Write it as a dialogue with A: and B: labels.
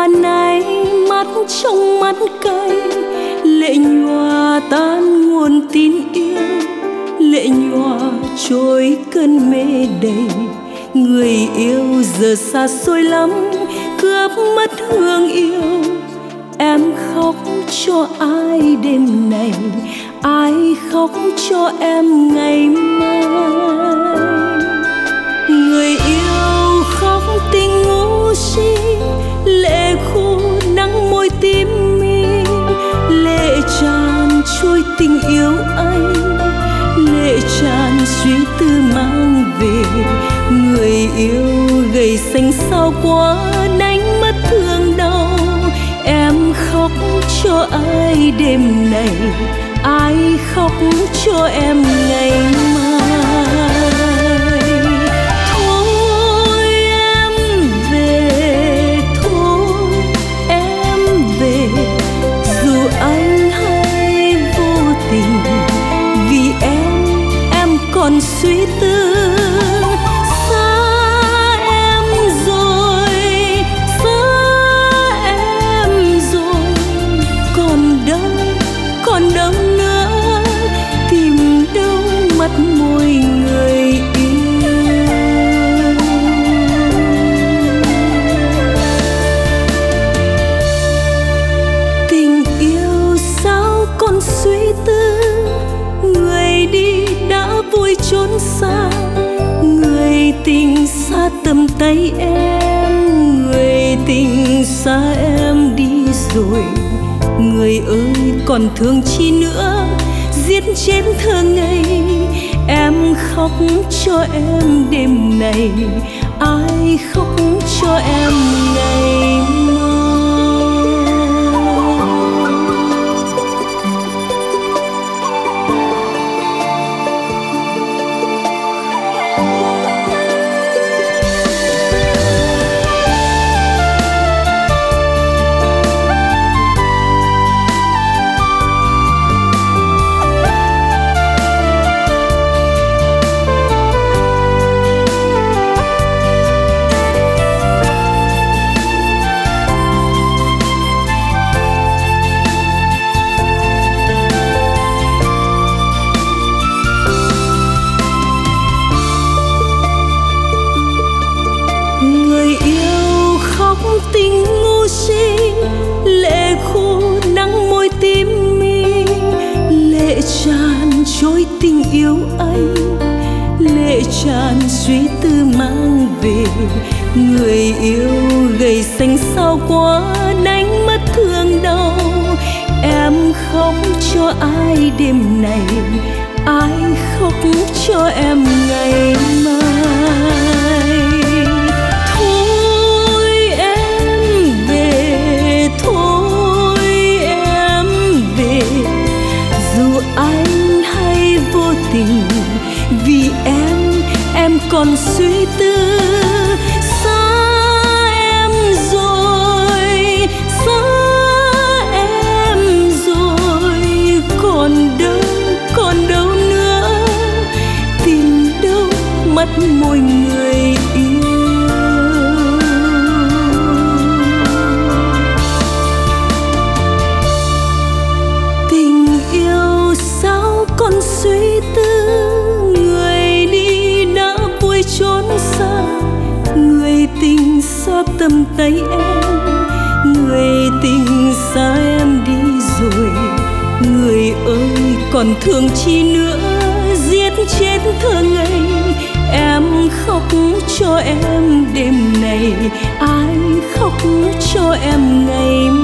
A: Mà nay mắt trong mắt cay, lệ nhòa tan nguồn tin yêu, lệ nhòa trôi cơn mê đầy. Người yêu giờ xa xôi lắm, cướp mất hương yêu. Em khóc cho ai đêm này, ai khóc cho em ngày mai. Người yêu khóc tình ngu si, lệ khô nắng môi tím mi, lệ tràn trôi tình yêu anh, lệ tràn suy tư mang về. Người yêu gầy xanh xao quá, đánh mất thương đau. Em khóc cho ai đêm này, ai khóc cho em ngày mai. Thôi em về, thôi em về, dù anh hay vô tình. Vì em còn suy tư. Còn đâu nữa, tìm đâu mắt môi người yêu. Tình yêu sao còn suy tư, người đi đã vui trốn xa. Người tình xa tầm tay em, người tình xa em đi rồi. Người ơi còn thương chi nữa, giết chết thơ ngây. Em khóc cho em đêm này, ai khóc cho em ngày mai. Tình ngu si, lệ khô nắng môi tím mi, lệ tràn trôi tình yêu anh, lệ tràn suy tư mang về. Người yêu gầy xanh xao quá, đánh mất thương đau. Em khóc cho ai đêm này, ai khóc cho em ngày mai. Anh hay vô tình, vì em còn suy tư. Xa em rồi, xa em rồi. Còn đâu nữa, tìm đâu mắt môi người yêu. Tình yêu sao còn suy tư, người đi đã vui trốn xa. Người tình xa tầm tay em, người tình xa em đi rồi. Người ơi còn thương chi nữa, giết chết thơ ngây. Em khóc cho em đêm này, ai khóc cho em ngày mai.